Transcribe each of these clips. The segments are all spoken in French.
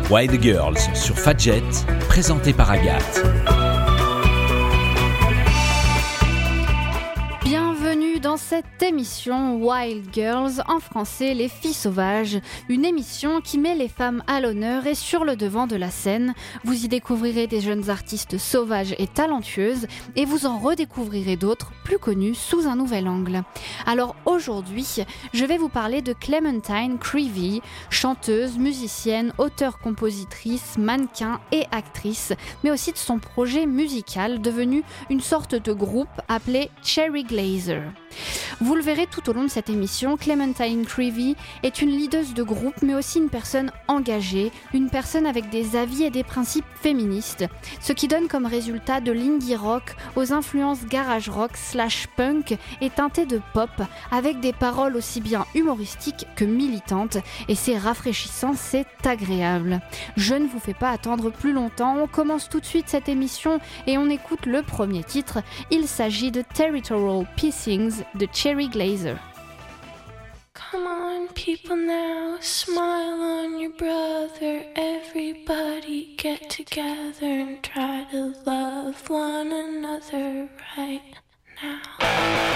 Wild Girls sur Fadjet, présenté par Agathe. Bienvenue dans cette émission Wild Girls, en français les filles sauvages, une émission qui met les femmes à l'honneur et sur le devant de la scène. Vous y découvrirez des jeunes artistes sauvages et talentueuses et vous en redécouvrirez d'autres plus connus sous un nouvel angle. Alors aujourd'hui, je vais vous parler de Clementine Creevy, chanteuse, musicienne, auteure-compositrice, mannequin et actrice, mais aussi de son projet musical devenu une sorte de groupe appelé Cherry Glazerr. Vous le verrez tout au long de cette émission, Clementine Creevy est une leaduse de groupe, mais aussi une personne engagée, une personne avec des avis et des principes féministes, ce qui donne comme résultat de l'indie rock aux influences garage rock / punk et teinté de pop, avec des paroles aussi bien humoristiques que militantes, et c'est rafraîchissant, c'est agréable. Je ne vous fais pas attendre plus longtemps, on commence tout de suite cette émission et on écoute le premier titre. Il s'agit de Territorial Pissings de Cherry Glazerr. Come on, people now, smile on your brother. Everybody get together and try to love one another right now.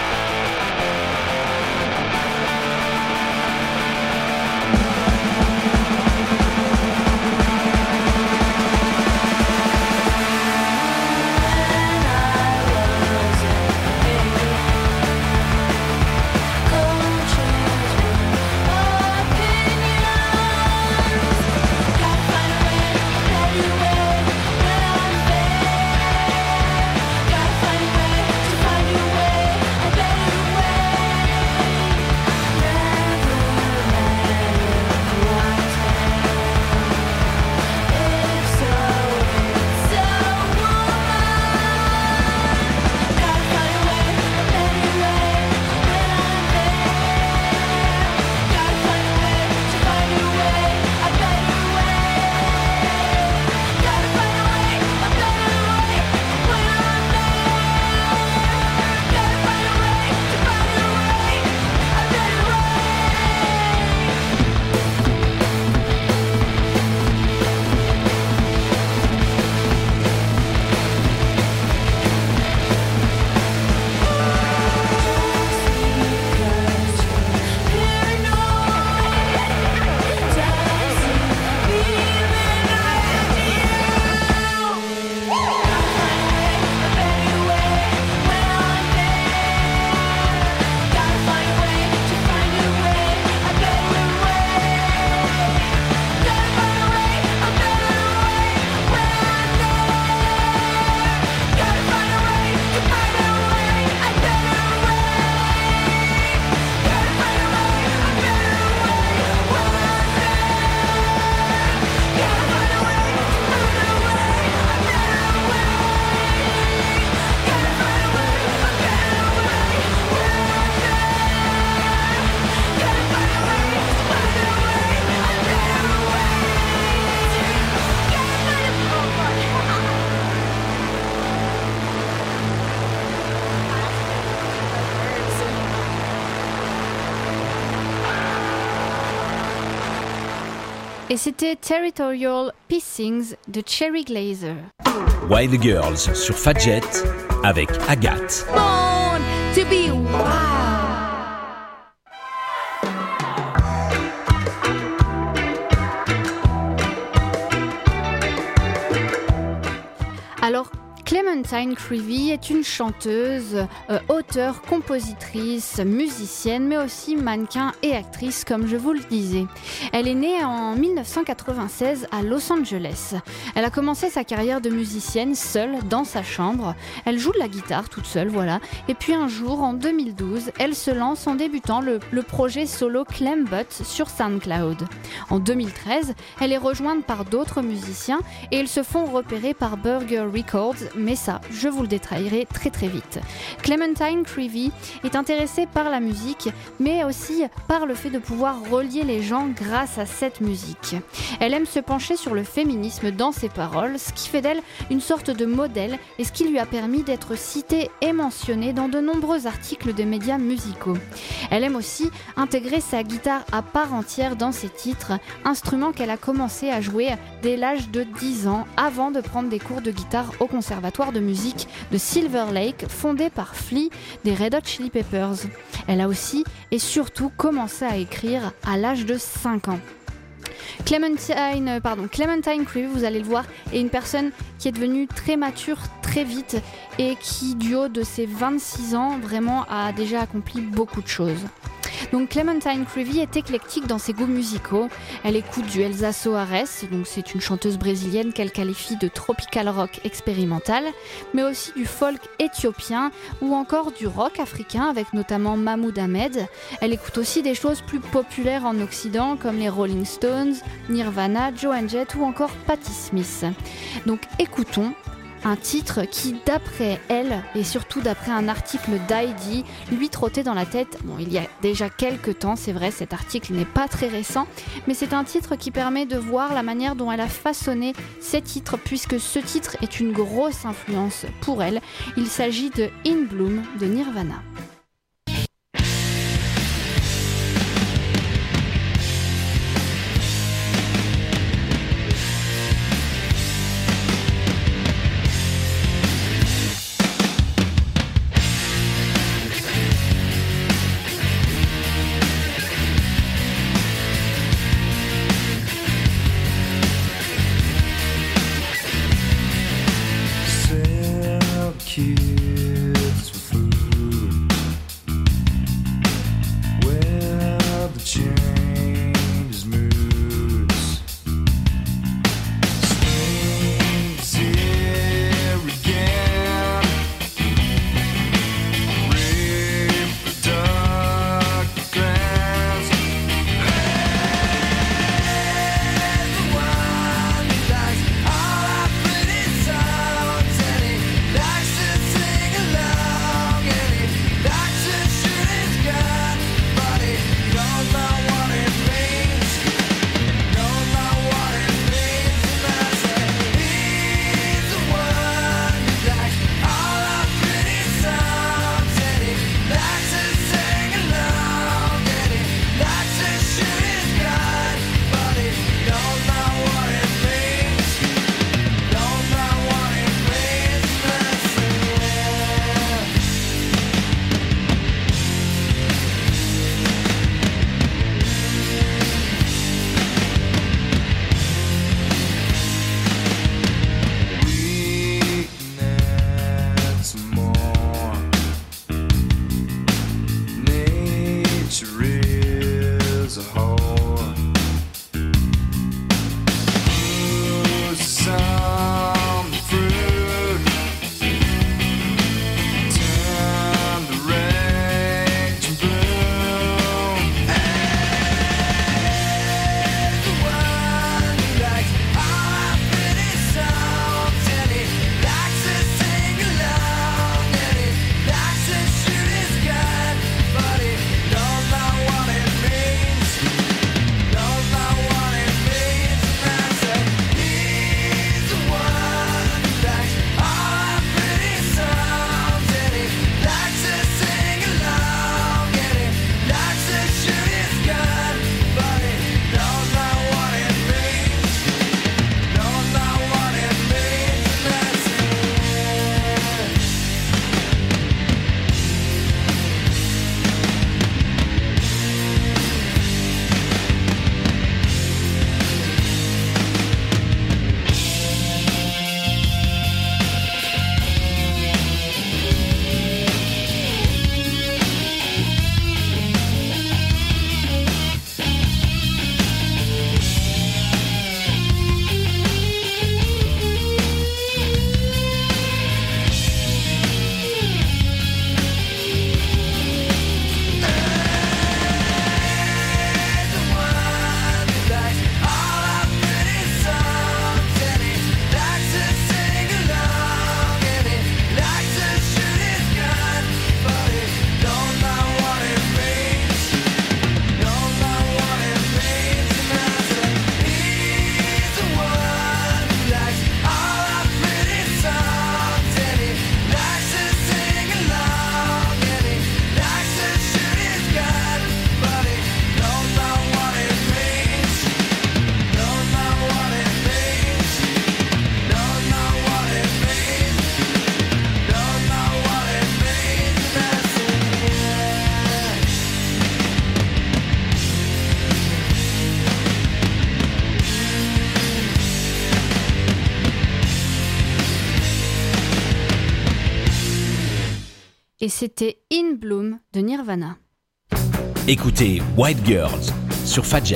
Et c'était Territorial Pissings de Cherry Glazerr. Wild Girls sur Fadjet avec Agathe. Born to be wild. Alors, Clementine Creevy est une chanteuse, auteure, compositrice, musicienne, mais aussi mannequin et actrice, comme je vous le disais. Elle est née en 1996 à Los Angeles. Elle a commencé sa carrière de musicienne seule, dans sa chambre. Elle joue de la guitare toute seule, voilà. Et puis un jour, en 2012, elle se lance en débutant le projet solo Clem Butt sur SoundCloud. En 2013, elle est rejointe par d'autres musiciens et ils se font repérer par Burger Records, mais ça, je vous le détaillerai très très vite. Clementine Creevy est intéressée par la musique, mais aussi par le fait de pouvoir relier les gens grâce à cette musique. Elle aime se pencher sur le féminisme dans ses paroles, ce qui fait d'elle une sorte de modèle et ce qui lui a permis d'être citée et mentionnée dans de nombreux articles de médias musicaux. Elle aime aussi intégrer sa guitare à part entière dans ses titres, instrument qu'elle a commencé à jouer dès l'âge de 10 ans avant de prendre des cours de guitare au conservatoire de musique de Silver Lake, fondé par Flea des Red Hot Chili Peppers. Elle a aussi et surtout commencé à écrire à l'âge de 5 ans. Clementine Creevy, vous allez le voir, est une personne qui est devenue très mature très vite et qui, du haut de ses 26 ans, vraiment a déjà accompli beaucoup de choses. Donc Clementine Creevy est éclectique dans ses goûts musicaux. Elle écoute du Elsa Soares, donc c'est une chanteuse brésilienne qu'elle qualifie de tropical rock expérimental, mais aussi du folk éthiopien ou encore du rock africain avec notamment Mahmoud Ahmed. Elle écoute aussi des choses plus populaires en Occident comme les Rolling Stones, Nirvana, Joan Jett ou encore Patti Smith. Donc écoutons un titre qui, d'après elle, et surtout d'après un article d'Heidi, lui trottait dans la tête, il y a déjà quelques temps, c'est vrai, cet article n'est pas très récent, mais c'est un titre qui permet de voir la manière dont elle a façonné ses titres, puisque ce titre est une grosse influence pour elle. Il s'agit de In Bloom de Nirvana. Kids with food, where the changes moods. Spring's here again, reproductive glands. Everyone likes all our pretty songs, and he likes to sing et c'était In Bloom de Nirvana. Écoutez White Girls sur Fadjet.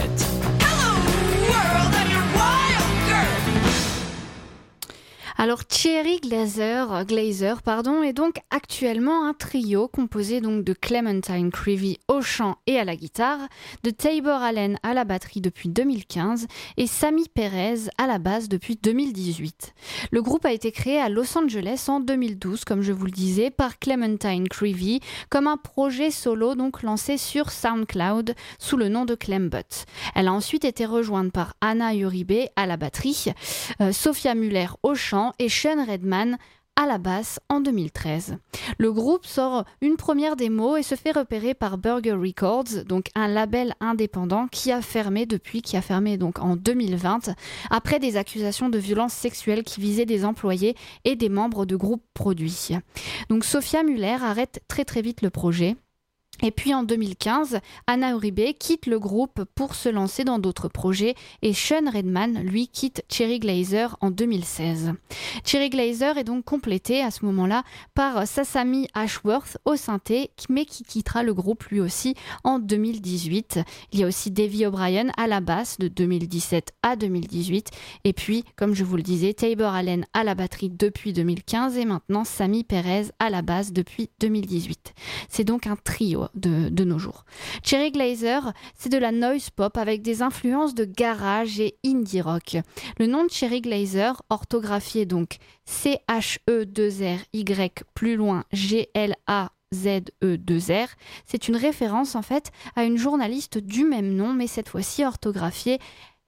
Alors Cherry Glazer est donc actuellement un trio composé donc de Clementine Creevy au chant et à la guitare, de Tabor Allen à la batterie depuis 2015 et Sammy Perez à la basse depuis 2018. Le groupe a été créé à Los Angeles en 2012, comme je vous le disais, par Clementine Creevy comme un projet solo donc lancé sur SoundCloud sous le nom de Clembut. Elle a ensuite été rejointe par Anna Uribe à la batterie, Sophia Muller au chant et Sean Redman à la basse en 2013. Le groupe sort une première démo et se fait repérer par Burger Records, donc un label indépendant qui a fermé donc en 2020 après des accusations de violences sexuelles qui visaient des employés et des membres de groupes produits. Donc Sophia Muller arrête très très vite le projet. Et puis en 2015, Anna Uribe quitte le groupe pour se lancer dans d'autres projets et Sean Redman, lui, quitte Cherry Glazer en 2016. Cherry Glazer est donc complété à ce moment-là par Sasami Ashworth au synthé, mais qui quittera le groupe lui aussi en 2018. Il y a aussi Davy O'Brien à la basse de 2017 à 2018 et puis, comme je vous le disais, Tabor Allen à la batterie depuis 2015 et maintenant Sammy Perez à la basse depuis 2018. C'est donc un trio de nos jours. Cherry Glazer, c'est de la noise pop avec des influences de garage et indie rock. Le nom de Cherry Glazer, orthographié donc C-H-E-2-R-Y plus loin G-L-A-Z-E-2-R, c'est une référence en fait à une journaliste du même nom, mais cette fois-ci orthographiée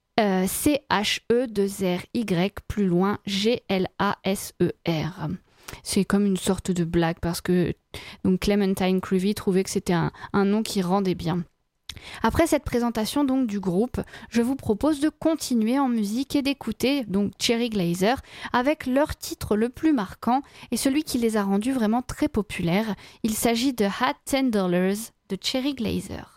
C-H-E-2-R-Y plus loin G-L-A-S-E-R. C'est comme une sorte de blague parce que donc Clementine Creevy trouvait que c'était un nom qui rendait bien. Après cette présentation donc du groupe, je vous propose de continuer en musique et d'écouter donc Cherry Glazer avec leur titre le plus marquant et celui qui les a rendus vraiment très populaires. Il s'agit de Hot $10 de Cherry Glazer.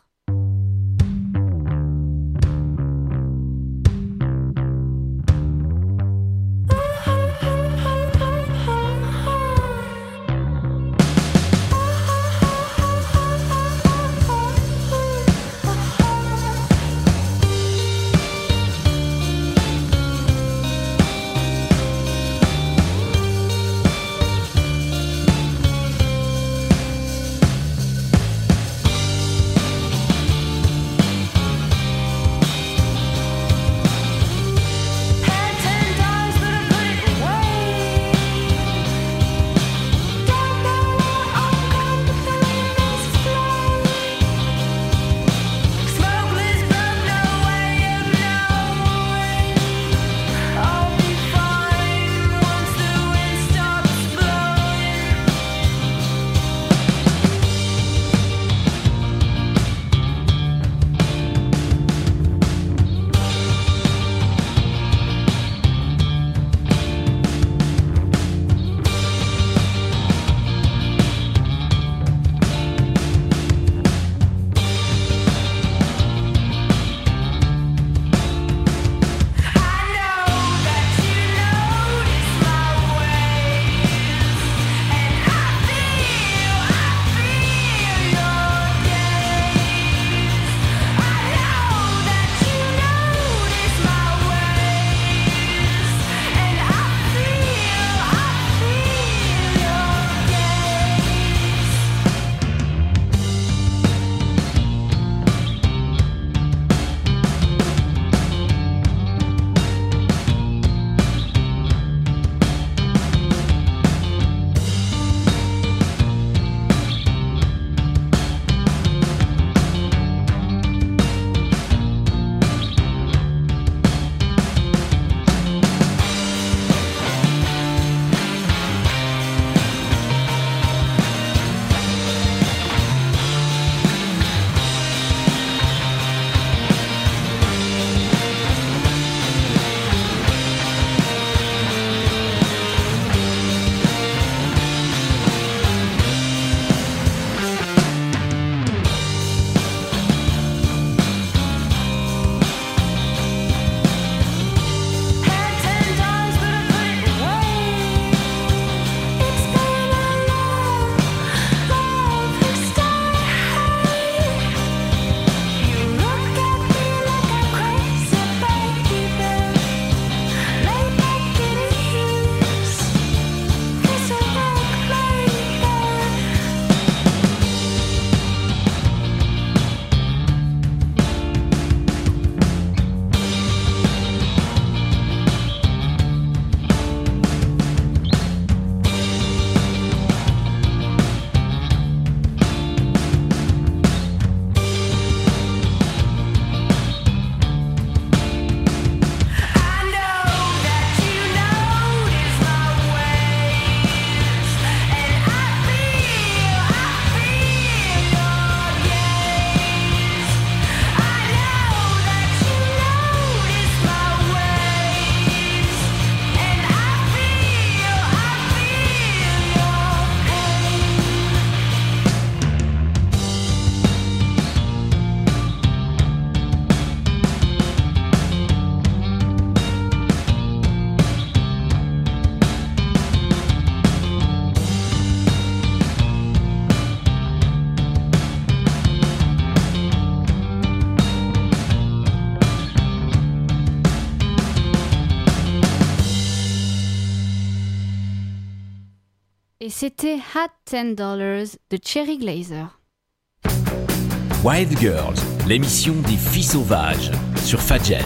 c'était Hot $10 de Cherry Glazerr. Wild Girls, l'émission des filles sauvages sur Fadjet.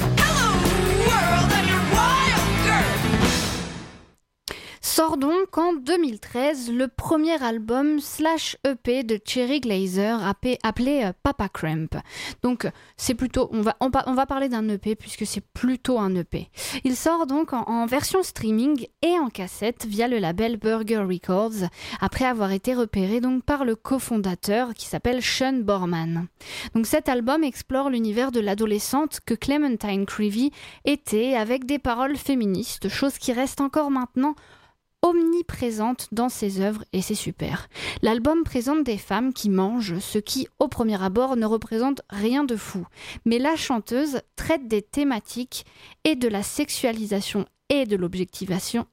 Sort donc en 2013 le premier album /EP de Cherry Glazerr appelé Papa Cramp. Donc c'est plutôt, on va parler d'un EP puisque c'est plutôt un EP. Il sort donc en version streaming et en cassette via le label Burger Records après avoir été repéré donc par le cofondateur qui s'appelle Sean Borman. Donc cet album explore l'univers de l'adolescente que Clementine Creevy était avec des paroles féministes, chose qui reste encore maintenant omniprésente dans ses œuvres et c'est super. L'album présente des femmes qui mangent, ce qui, au premier abord, ne représente rien de fou. Mais la chanteuse traite des thématiques et de la sexualisation et de l'objectivation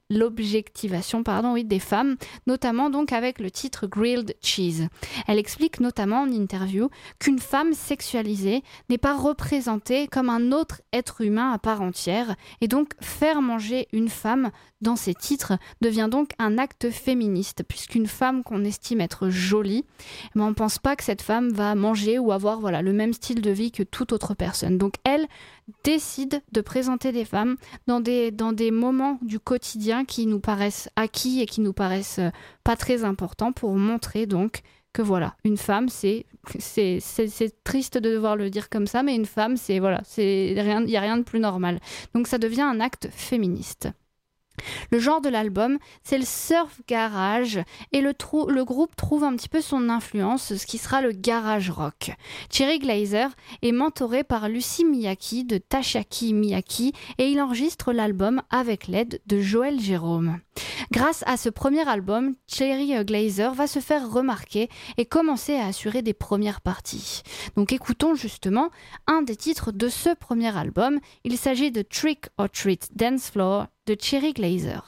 des femmes, notamment donc avec le titre Grilled Cheese. Elle explique notamment en interview qu'une femme sexualisée n'est pas représentée comme un autre être humain à part entière, et donc faire manger une femme dans ses titres devient donc un acte féministe, puisqu'une femme qu'on estime être jolie, on ne pense pas que cette femme va manger ou avoir le même style de vie que toute autre personne. Donc elle décide de présenter des femmes dans des moments du quotidien qui nous paraissent acquis et qui nous paraissent pas très importants pour montrer donc que une femme c'est triste de devoir le dire comme ça, mais une femme c'est rien, il y a rien de plus normal. Donc ça devient un acte féministe. Le genre de l'album, c'est le surf garage et le groupe trouve un petit peu son influence, ce qui sera le garage rock. Cherry Glazerr est mentoré par Lucy Miyake de Tashiaki Miyake et il enregistre l'album avec l'aide de Joël Jérôme. Grâce à ce premier album, Cherry Glazerr va se faire remarquer et commencer à assurer des premières parties. Donc écoutons justement un des titres de ce premier album. Il s'agit de Trick or Treat Dance Floor de Cherry Glazerr.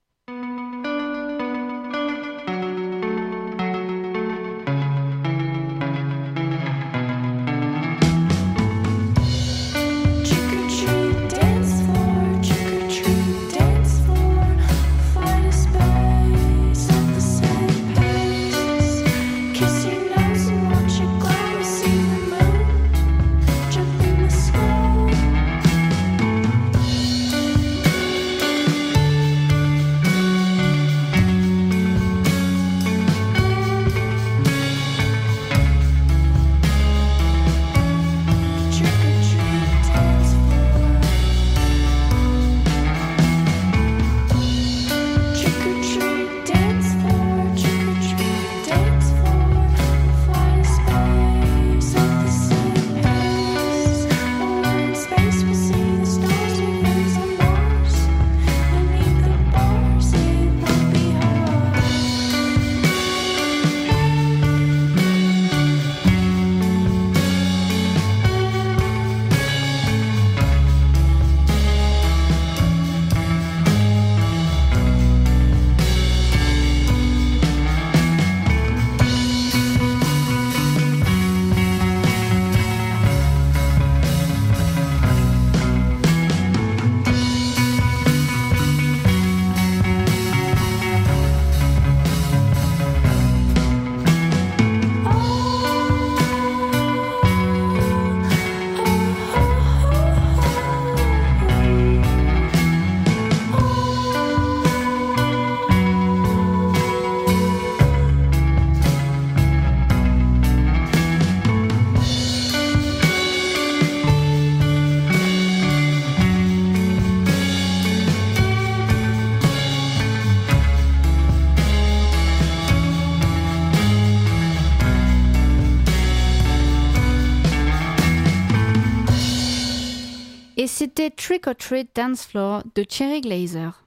Et c'était Trick or Treat Dance Floor de Cherry Glazerr.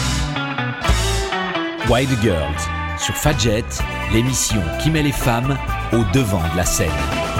Wild Girls sur Fadjet, l'émission qui met les femmes au devant de la scène.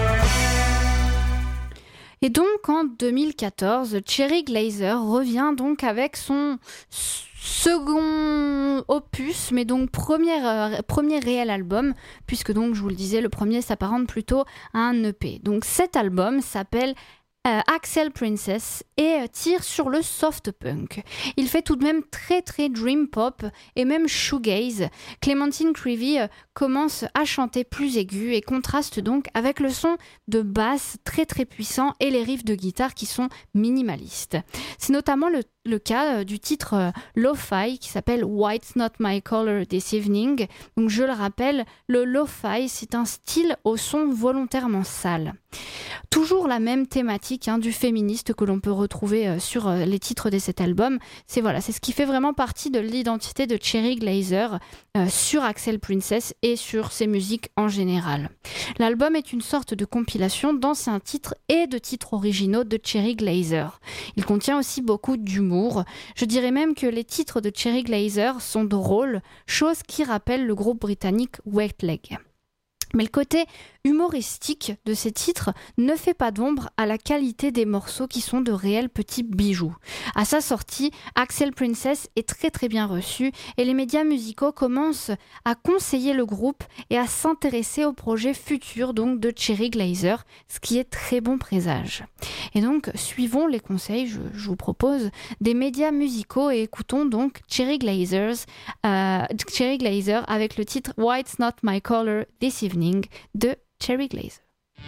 Et donc en 2014, Cherry Glazerr revient donc avec son second opus, mais donc premier réel album, puisque donc je vous le disais, le premier s'apparente plutôt à un EP. Donc cet album s'appelle Axel Princess et tire sur le soft punk. Il fait tout de même très très dream pop et même shoegaze. Clémentine Creevy commence à chanter plus aigu et contraste donc avec le son de basse très très puissant et les riffs de guitare qui sont minimalistes. C'est notamment le cas du titre Lo-Fi qui s'appelle White's Not My Color This Evening. Donc je le rappelle, le Lo-Fi c'est un style au son volontairement sale. Toujours la même thématique du féministe que l'on peut retrouver sur les titres de cet album. C'est ce qui fait vraiment partie de l'identité de Cherry Glazerr sur Axel Princess et sur ses musiques en général. L'album est une sorte de compilation d'anciens titres et de titres originaux de Cherry Glazerr. Il contient aussi beaucoup d'humour. Je dirais même que les titres de Cherry Glazerr sont drôles, chose qui rappelle le groupe britannique Wet Leg. Mais le côté humoristique de ces titres ne fait pas d'ombre à la qualité des morceaux qui sont de réels petits bijoux. À sa sortie, Axel Princess est très très bien reçu et les médias musicaux commencent à conseiller le groupe et à s'intéresser aux projets futurs donc de Cherry Glazerr, ce qui est très bon présage. Et donc, suivons les conseils, je vous propose, des médias musicaux et écoutons donc Cherry Glazerr avec le titre White's Not My Color This Evening de Cherry Glazerr.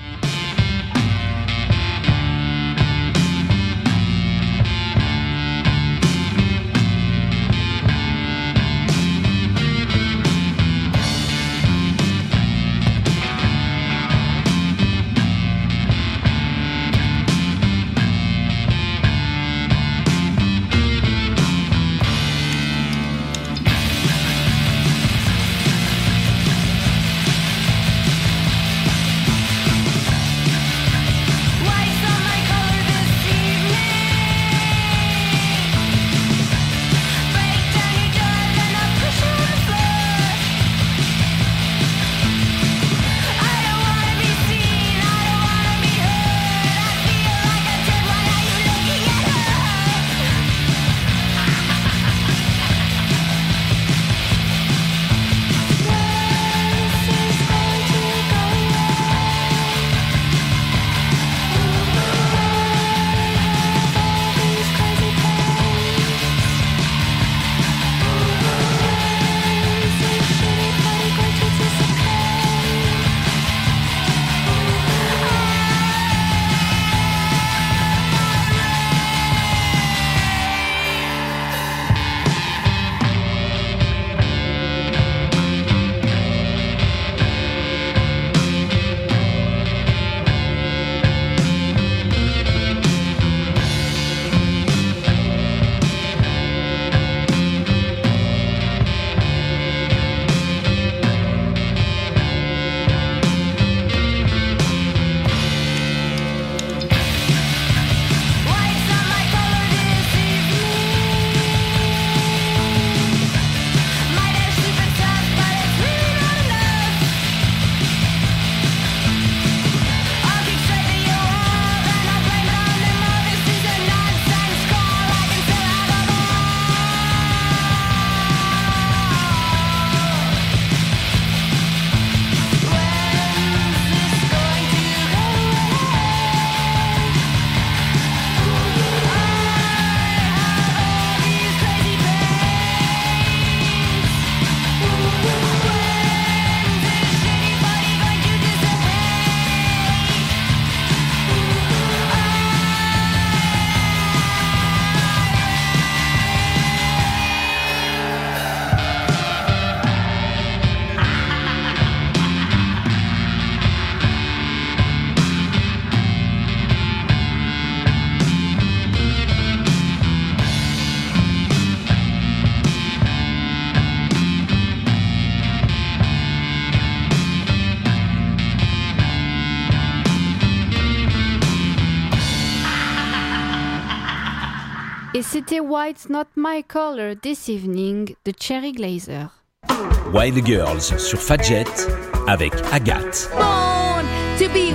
Et c'était White's Not My Color This Evening de Cherry Glazerr. Wild Girls sur Fadjet avec Agathe. Born to be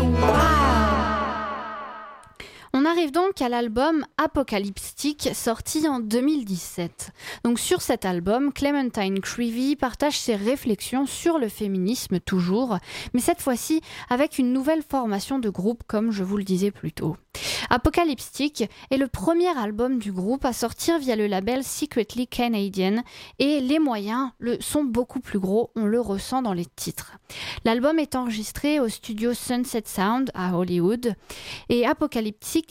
wild. On arrive donc à l'album Apocalyptic sorti en 2017. Donc sur cet album, Clémentine Creevy partage ses réflexions sur le féminisme toujours, mais cette fois-ci avec une nouvelle formation de groupe comme je vous le disais plus tôt. Apocalyptic est le premier album du groupe à sortir via le label Secretly Canadian et les moyens sont beaucoup plus gros, on le ressent dans les titres. L'album est enregistré au studio Sunset Sound à Hollywood et Apocalyptic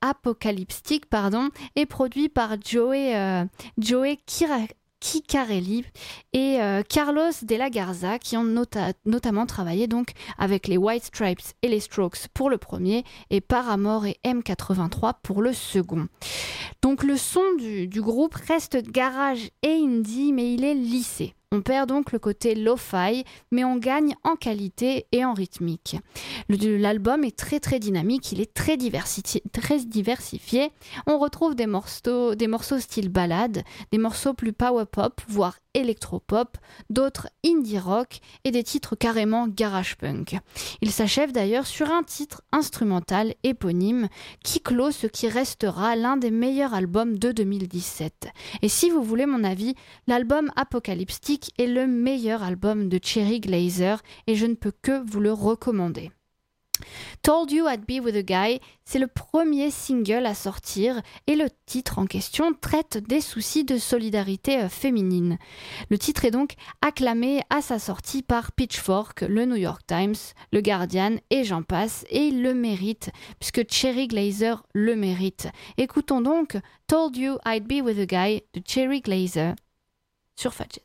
est produit par Joey Ciccarelli et Carlos de la Garza qui ont notamment travaillé donc avec les White Stripes et les Strokes pour le premier et Paramore et M83 pour le second. Donc le son du groupe reste garage et indie mais il est lissé. On perd donc le côté lo-fi, mais on gagne en qualité et en rythmique. L'album est très très dynamique, il est très diversifié. On retrouve des morceaux style ballade, des morceaux plus power pop, voire électropop, d'autres indie rock et des titres carrément garage punk. Il s'achève d'ailleurs sur un titre instrumental éponyme qui clôt ce qui restera l'un des meilleurs albums de 2017. Et si vous voulez mon avis, l'album Apocalyptic est le meilleur album de Cherry Glazerr et je ne peux que vous le recommander. Told You I'd Be With A Guy, c'est le premier single à sortir et le titre en question traite des soucis de solidarité féminine. Le titre est donc acclamé à sa sortie par Pitchfork, le New York Times, le Guardian et j'en passe et il le mérite puisque Cherry Glazerr le mérite. Écoutons donc Told You I'd Be With A Guy de Cherry Glazerr sur Fadjet.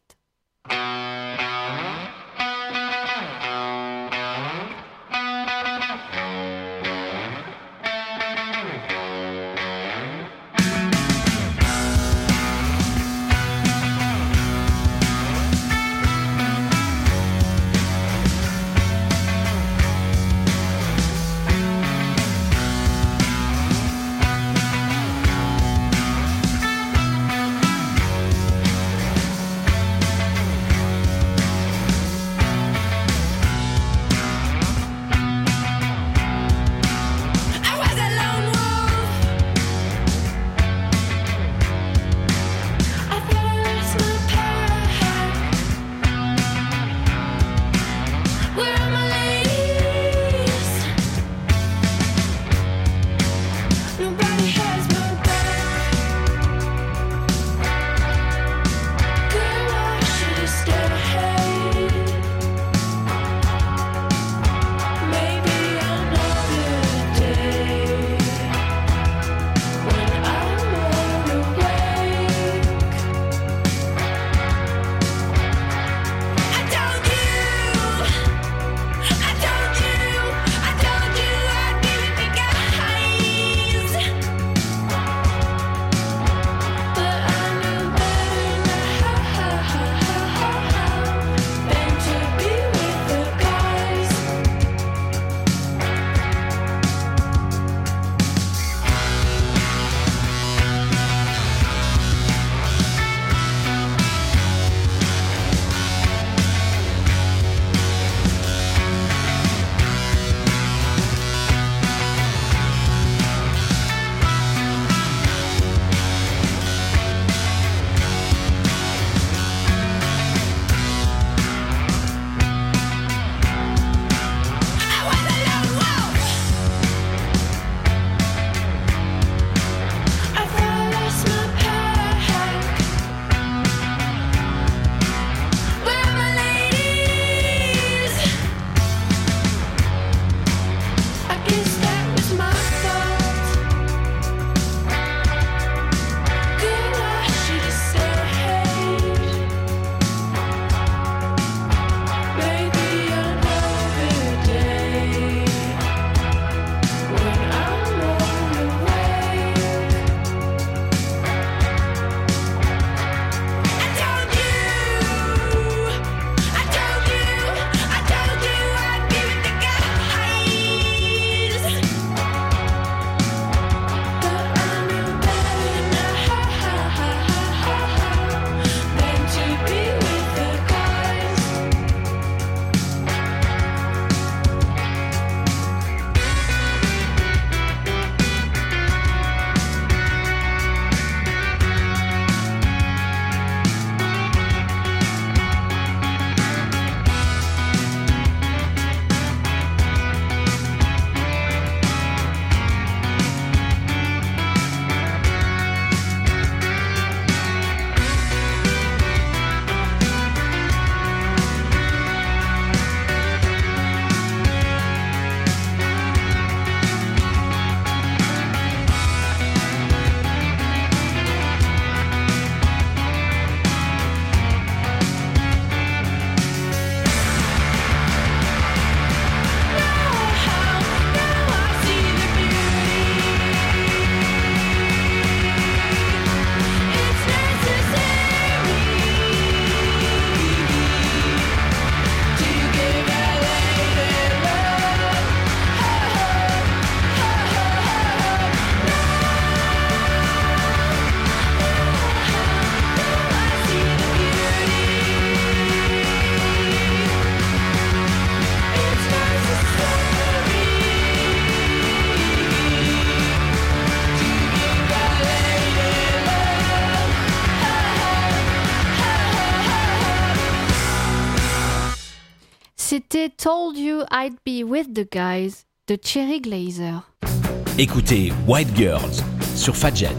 C'était Told You I'd Be With The Guys de Cherry Glazerr. Écoutez White Girls sur Fadjet.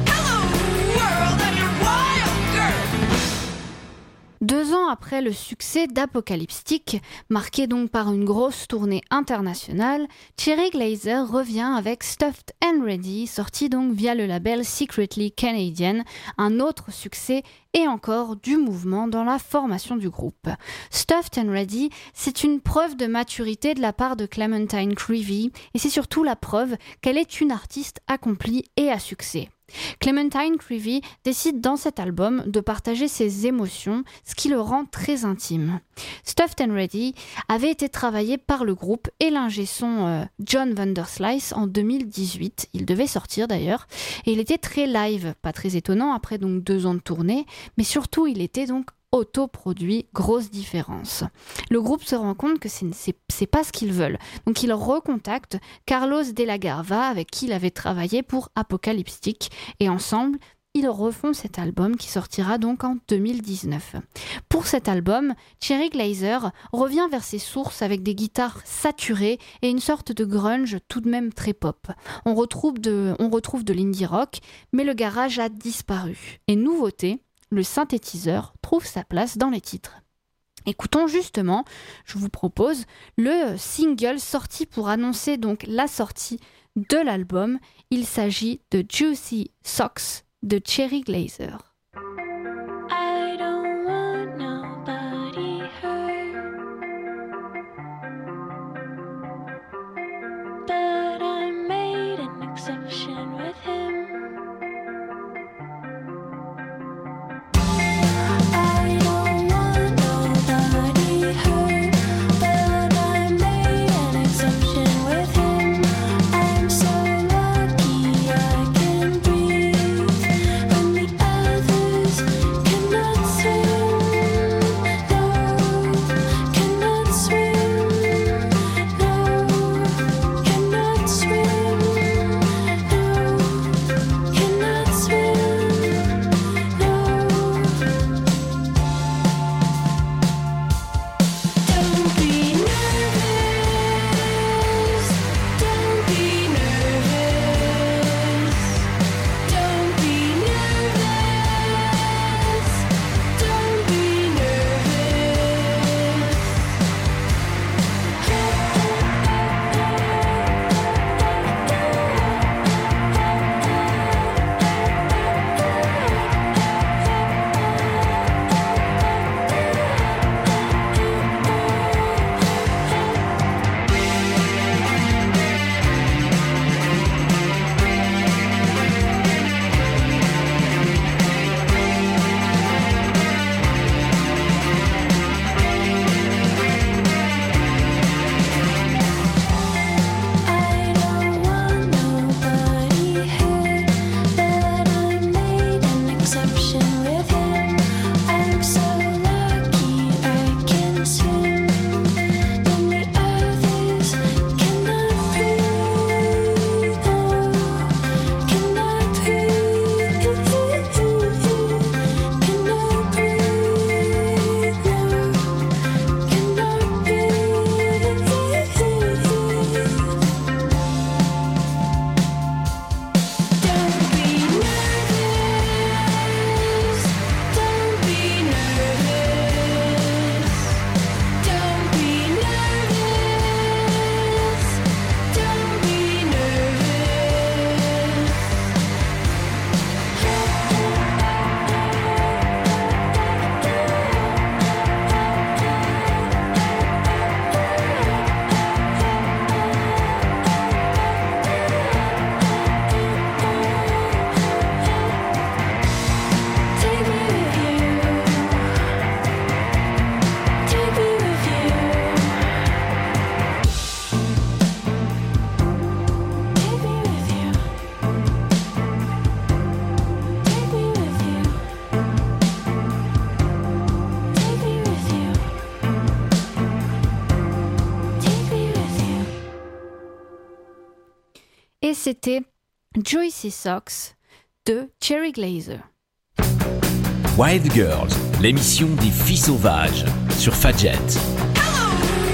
2 ans après le succès d'Apocalyptic, marqué donc par une grosse tournée internationale, Cherry Glazerr revient avec Stuffed and Ready, sorti donc via le label Secretly Canadian, un autre succès et encore du mouvement dans la formation du groupe. Stuffed and Ready, c'est une preuve de maturité de la part de Clementine Creevy et c'est surtout la preuve qu'elle est une artiste accomplie et à succès. Clementine Creevy décide dans cet album de partager ses émotions, ce qui le rend très intime. Stuffed and Ready avait été travaillé par le groupe et l'ingé son John Vanderslice en 2018. Il devait sortir d'ailleurs et il était très live, pas très étonnant après donc 2 ans de tournée, mais surtout il était donc autoproduit, grosse différence. Le groupe se rend compte que c'est pas ce qu'ils veulent. Donc il recontacte Carlos de la Garva avec qui il avait travaillé pour Apocalyptic et ensemble, ils refont cet album qui sortira donc en 2019. Pour cet album, Cherry Glazerr revient vers ses sources avec des guitares saturées et une sorte de grunge tout de même très pop. On retrouve de l'indie rock, mais le garage a disparu. Et nouveauté, le synthétiseur trouve sa place dans les titres. Écoutons justement, je vous propose, le single sorti pour annoncer donc la sortie de l'album. Il s'agit de Juicy Socks de Cherry Glazerr. I don't want nobody hurt, but I made an exception with him. I don't want nobody hurt, but I made an exception with him. I'm so lucky I can breathe when the others cannot swim. No, cannot swim. No, cannot swim. No, cannot swim. No. Don't be nervous. Don't be nervous. Don't be nervous. Don't be nervous. I don't want nobody hurt, but I made an exception with him. I'm so lucky I can swim when the others cannot breathe. No, cannot breathe. Cannot breathe. No, cannot breathe. Don't be nervous. Don't be nervous. Don't be nervous. Don't be nervous. Take me with you. Take me with you. Take me with you. Take me with you. Take me with you. Take me with you. Et c'était Juicy Socks de Cherry Glazerr. Wild Girls, l'émission des filles sauvages sur Fadjet. Hello,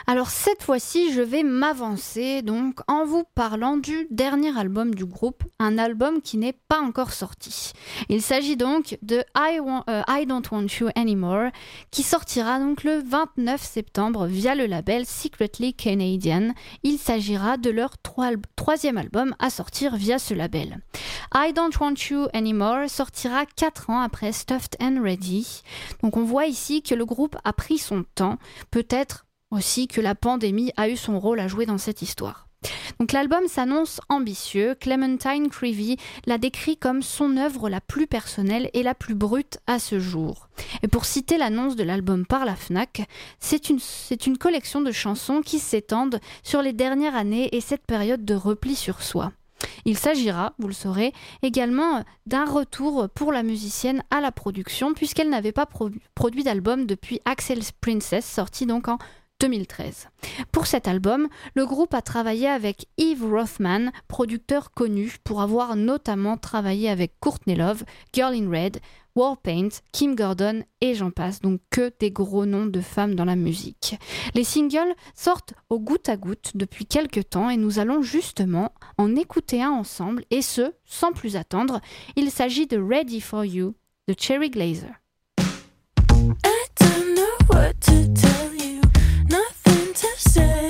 Alors cette fois-ci, je vais m'avancer donc en vous parlant du dernier album du groupe, un album qui n'est pas encore sorti. Il s'agit donc de I Don't Want You Anymore, qui sortira donc le 29 septembre via le label Secretly Canadian. Il s'agira de leur troisième album à sortir via ce label. I Don't Want You Anymore sortira 4 ans après Stuffed and Ready. Donc on voit ici que le groupe a pris son temps, peut-être aussi que la pandémie a eu son rôle à jouer dans cette histoire. Donc l'album s'annonce ambitieux. Clementine Creevy l'a décrit comme son œuvre la plus personnelle et la plus brute à ce jour. Et pour citer l'annonce de l'album par la Fnac, c'est une collection de chansons qui s'étendent sur les dernières années et cette période de repli sur soi. Il s'agira, vous le saurez, également d'un retour pour la musicienne à la production puisqu'elle n'avait pas produit d'album depuis Axel's Princess, sorti donc en 2013. Pour cet album, le groupe a travaillé avec Yves Rothman, producteur connu pour avoir notamment travaillé avec Courtney Love, Girl in Red, Warpaint, Kim Gordon et j'en passe, donc que des gros noms de femmes dans la musique. Les singles sortent au goutte à goutte depuis quelques temps et nous allons justement en écouter un ensemble et ce, sans plus attendre, il s'agit de Ready For You de Cherry Glazerr. I don't know what to tell you, nothing to say.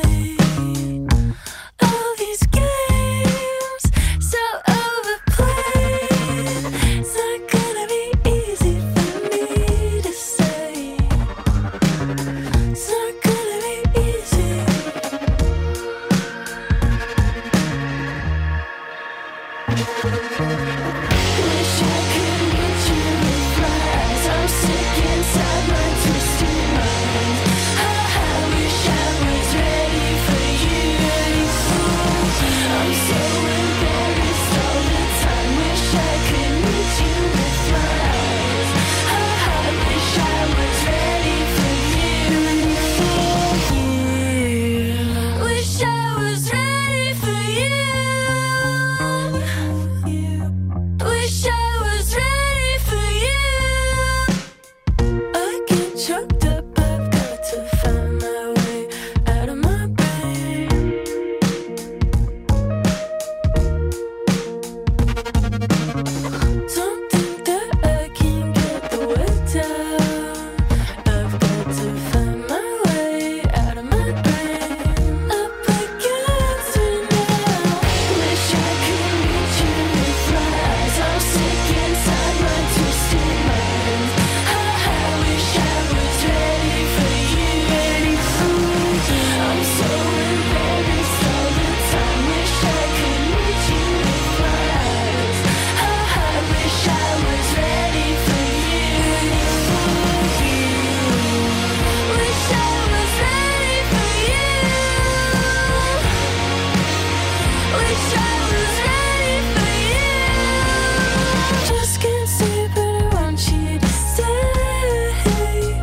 All these games, so overplayed. It's not gonna be easy for me to say. It's not gonna be easy. Wish I could meet you with my eyes. I'm sick inside my twisted mind. I wish I was ready for you. I'm so embarrassed all the time. Wish I could meet you with my eyes. I wish I was ready for you. Wish I was ready for you. Wish I was ready for you. I get choked up, I've got to find my way out of my brain. Don't think that I can get the words out. I've got to find my way out of my brain. Up against it now. Wish I could meet you with my eyes. I'm sick inside my twisted mind. I wish I was ready for you. I'm so embarrassed all the time. Wish I could meet you with my eyes. I wish I was ready for you. Wish I was ready for you. Wish I was ready for you. Just can't say, but I want you to stay.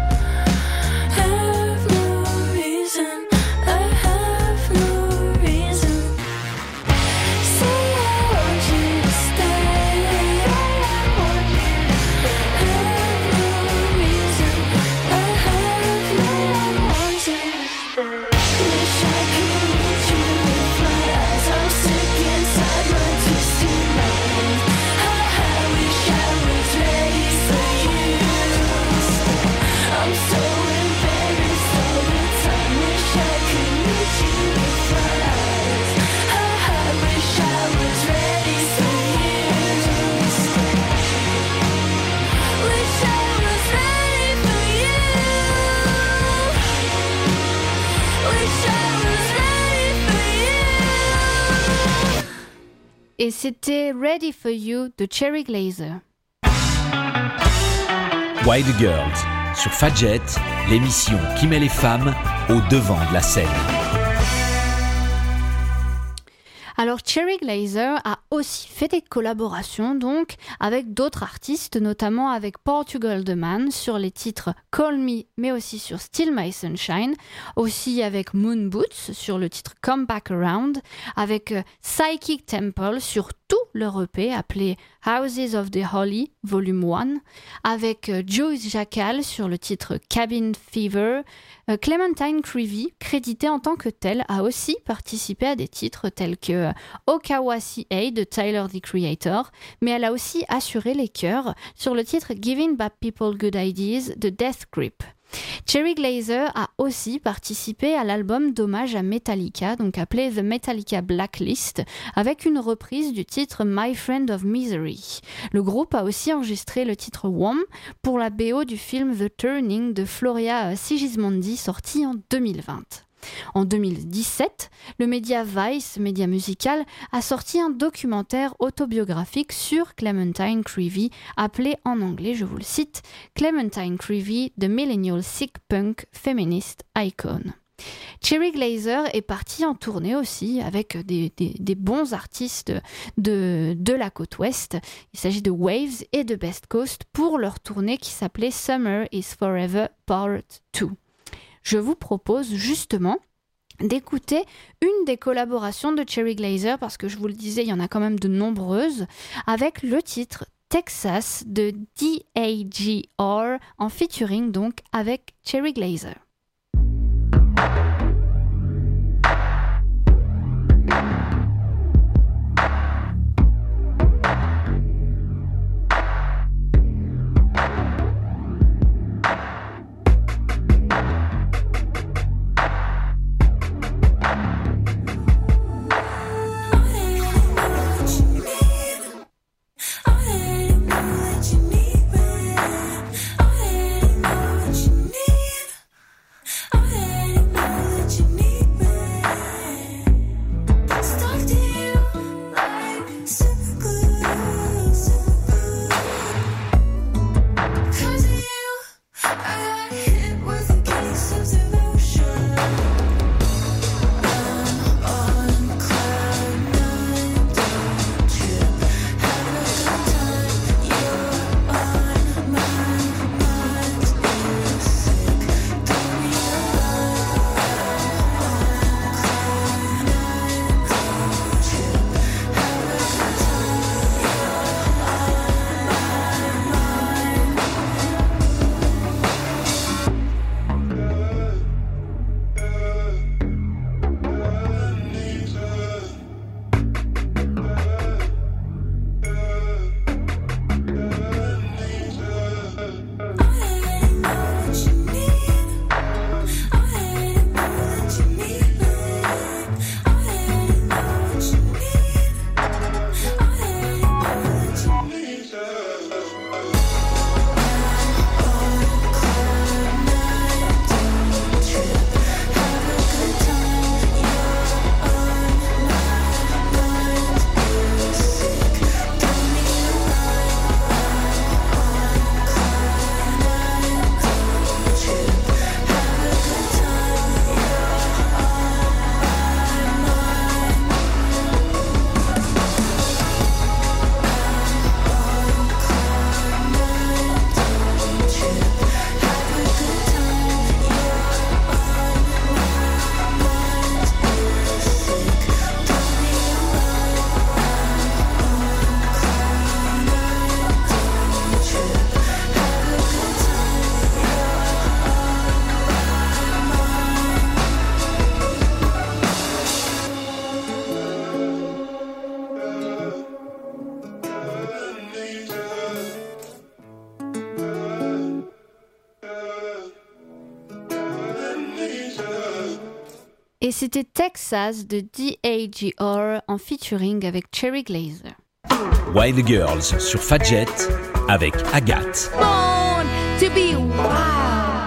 Have no reason, I have no reason. Say I want you to stay. Have no reason, I have no reason. Wish I could meet you with my eyes. I'm sick inside my twisted mind. I wish I was ready for you. I'm so embarrassed all the time. Wish I could meet you with my eyes. I wish I was ready for you. Wish I was ready for you. Wish I was ready for you. Et c'était Ready For You de Cherry Glazerr. Wild Girls sur Fadjet, l'émission qui met les femmes au devant de la scène. Alors Cherry Glazerr a aussi fait des collaborations donc avec d'autres artistes, notamment avec Portugal The Man sur les titres Call Me, mais aussi sur Still My Sunshine, aussi avec Moon Boots sur le titre Come Back Around, avec Psychic Temple sur tout leur EP appelé Houses of the Holy Volume 1 avec Joyce Jackal sur le titre Cabin Fever. Clementine Creevy, créditée en tant que telle, a aussi participé à des titres tels que OKWCA de Tyler the Creator, mais elle a aussi assuré les chœurs sur le titre Giving Bad People Good Ideas de Death Grip. Cherry Glazer a aussi participé à l'album d'hommage à Metallica, donc appelé The Metallica Blacklist, avec une reprise du titre My Friend of Misery. Le groupe a aussi enregistré le titre Warm pour la BO du film The Turning de Floria Sigismondi, sorti en 2020. En 2017, le média Vice, média musical, a sorti un documentaire autobiographique sur Clementine Creevy, appelé en anglais, je vous le cite, Clementine Creevy, The Millennial Sick Punk Feminist Icon. Cherry Glazer est partie en tournée aussi avec des bons artistes de la côte ouest. Il s'agit de Waves et de Best Coast pour leur tournée qui s'appelait Summer is Forever Part 2. Je vous propose justement d'écouter une des collaborations de Cherry Glazer, parce que je vous le disais, il y en a quand même de nombreuses, avec le titre Texas de DAGR en featuring donc avec Cherry Glazer. Et c'était Texas de DAGR en featuring avec Cherry Glazer. Wild Girls sur Fadjet avec Agathe. Born to be wild.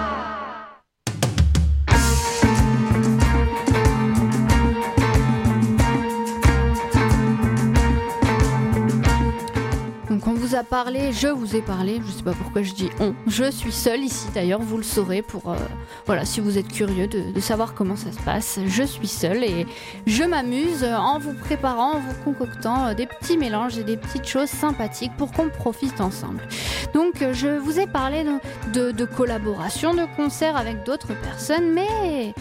Donc on vous a parlé, je vous ai parlé, je sais pas pourquoi je dis on, je suis seule ici d'ailleurs, vous le saurez pour, voilà, si vous êtes curieux de savoir comment ça se passe, je suis seule et je m'amuse en vous préparant, en vous concoctant des petits mélanges et des petites choses sympathiques pour qu'on profite ensemble. Donc je vous ai parlé de collaborations, de concerts avec d'autres personnes, mais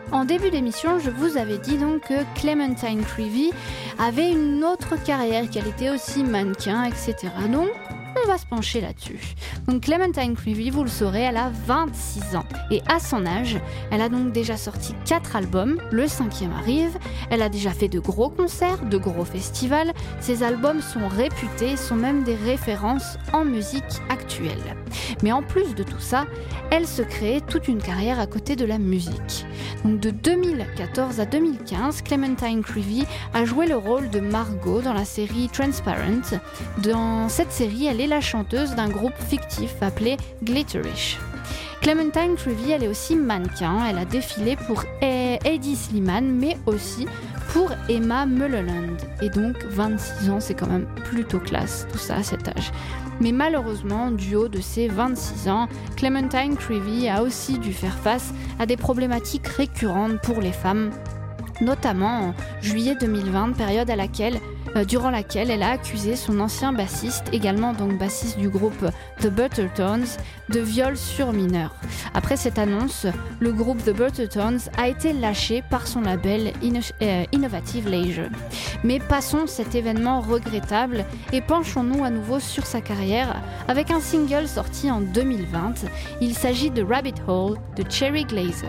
En début d'émission, je vous avais dit donc que Clementine Creevy avait une autre carrière, qu'elle était aussi mannequin, etc. Donc, on va se pencher là-dessus. Donc Clementine Creevy, vous le saurez, elle a 26 ans. Et à son âge, elle a donc déjà sorti 4 albums, le 5e arrive, elle a déjà fait de gros concerts, de gros festivals, ses albums sont réputés, sont même des références en musique actuelle. Mais en plus de tout ça, elle se crée toute une carrière à côté de la musique. Donc de 2014 à 2015, Clementine Creevy a joué le rôle de Margot dans la série Transparent. Dans cette série, elle est la chanteuse d'un groupe fictif appelé Glitterish. Clementine Creevy, elle est aussi mannequin, elle a défilé pour Hedi Slimane, mais aussi pour Emma Mulholland. Et donc 26 ans, c'est quand même plutôt classe, tout ça à cet âge. Mais malheureusement, du haut de ses 26 ans, Clementine Creevy a aussi dû faire face à des problématiques récurrentes pour les femmes, notamment en juillet 2020, période durant laquelle elle a accusé son ancien bassiste, également donc bassiste du groupe The Buttertones, de viol sur mineur. Après cette annonce, le groupe The Buttertones a été lâché par son label Innovative Leisure. Mais passons cet événement regrettable et penchons-nous à nouveau sur sa carrière avec un single sorti en 2020. Il s'agit de Rabbit Hole de Cherry Glazerr.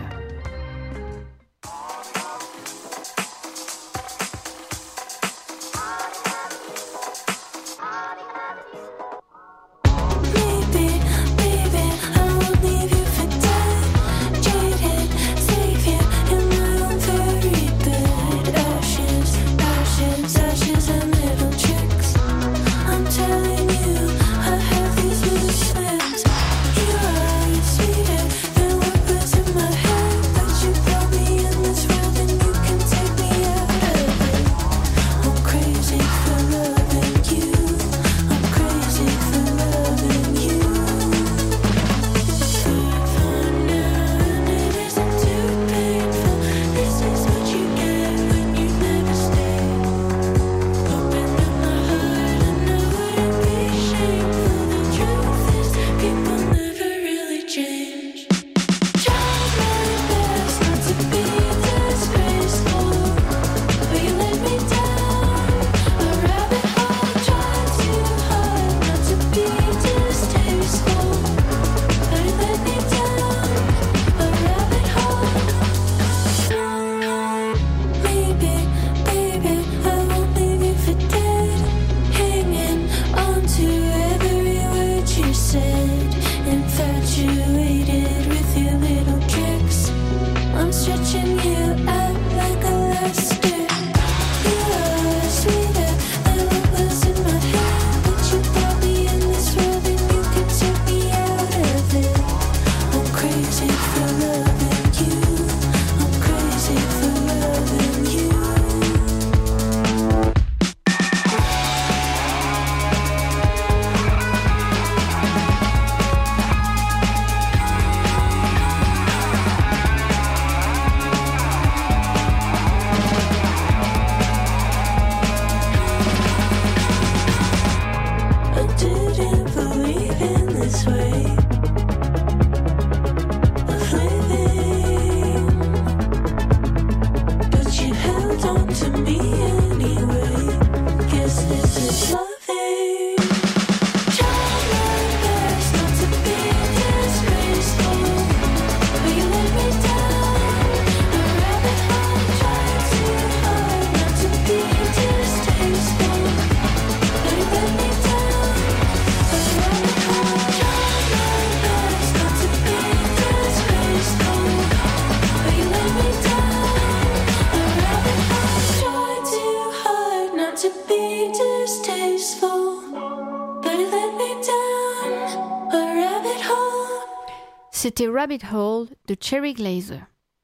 C'était Rabbit Hole de Cherry Glazerr.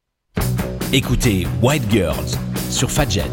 Écoutez White Girls sur Fadjet.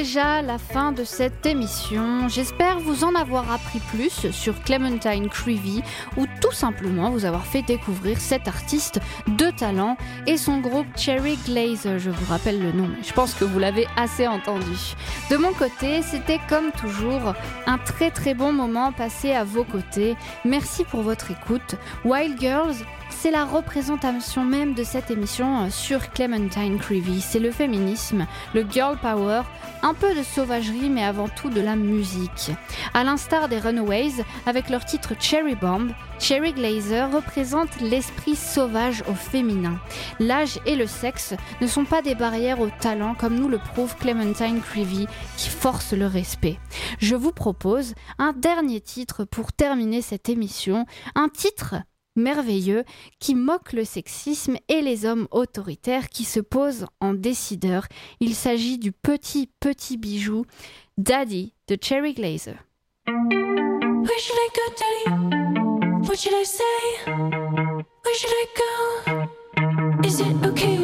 déjà la fin de cette émission. J'espère vous en avoir appris plus sur Clementine Creevy ou tout simplement vous avoir fait découvrir cet artiste de talent et son groupe Cherry Glazerr. Je vous rappelle le nom, mais je pense que vous l'avez assez entendu. De mon côté, c'était comme toujours un très très bon moment passé à vos côtés. Merci pour votre écoute. Wild Girls, c'est la représentation même de cette émission sur Clementine Creevy. C'est le féminisme, le girl power, un peu de sauvagerie mais avant tout de la musique. À l'instar des Runaways, avec leur titre Cherry Bomb, Cherry Glazerr représente l'esprit sauvage au féminin. L'âge et le sexe ne sont pas des barrières au talent comme nous le prouve Clementine Creevy qui force le respect. Je vous propose un dernier titre pour terminer cette émission, un titre merveilleux qui moque le sexisme et les hommes autoritaires qui se posent en décideurs. Il s'agit du petit bijou Daddy de Cherry Glazerr. Where should I go, Daddy? What should I say? Where should I go? Is it okay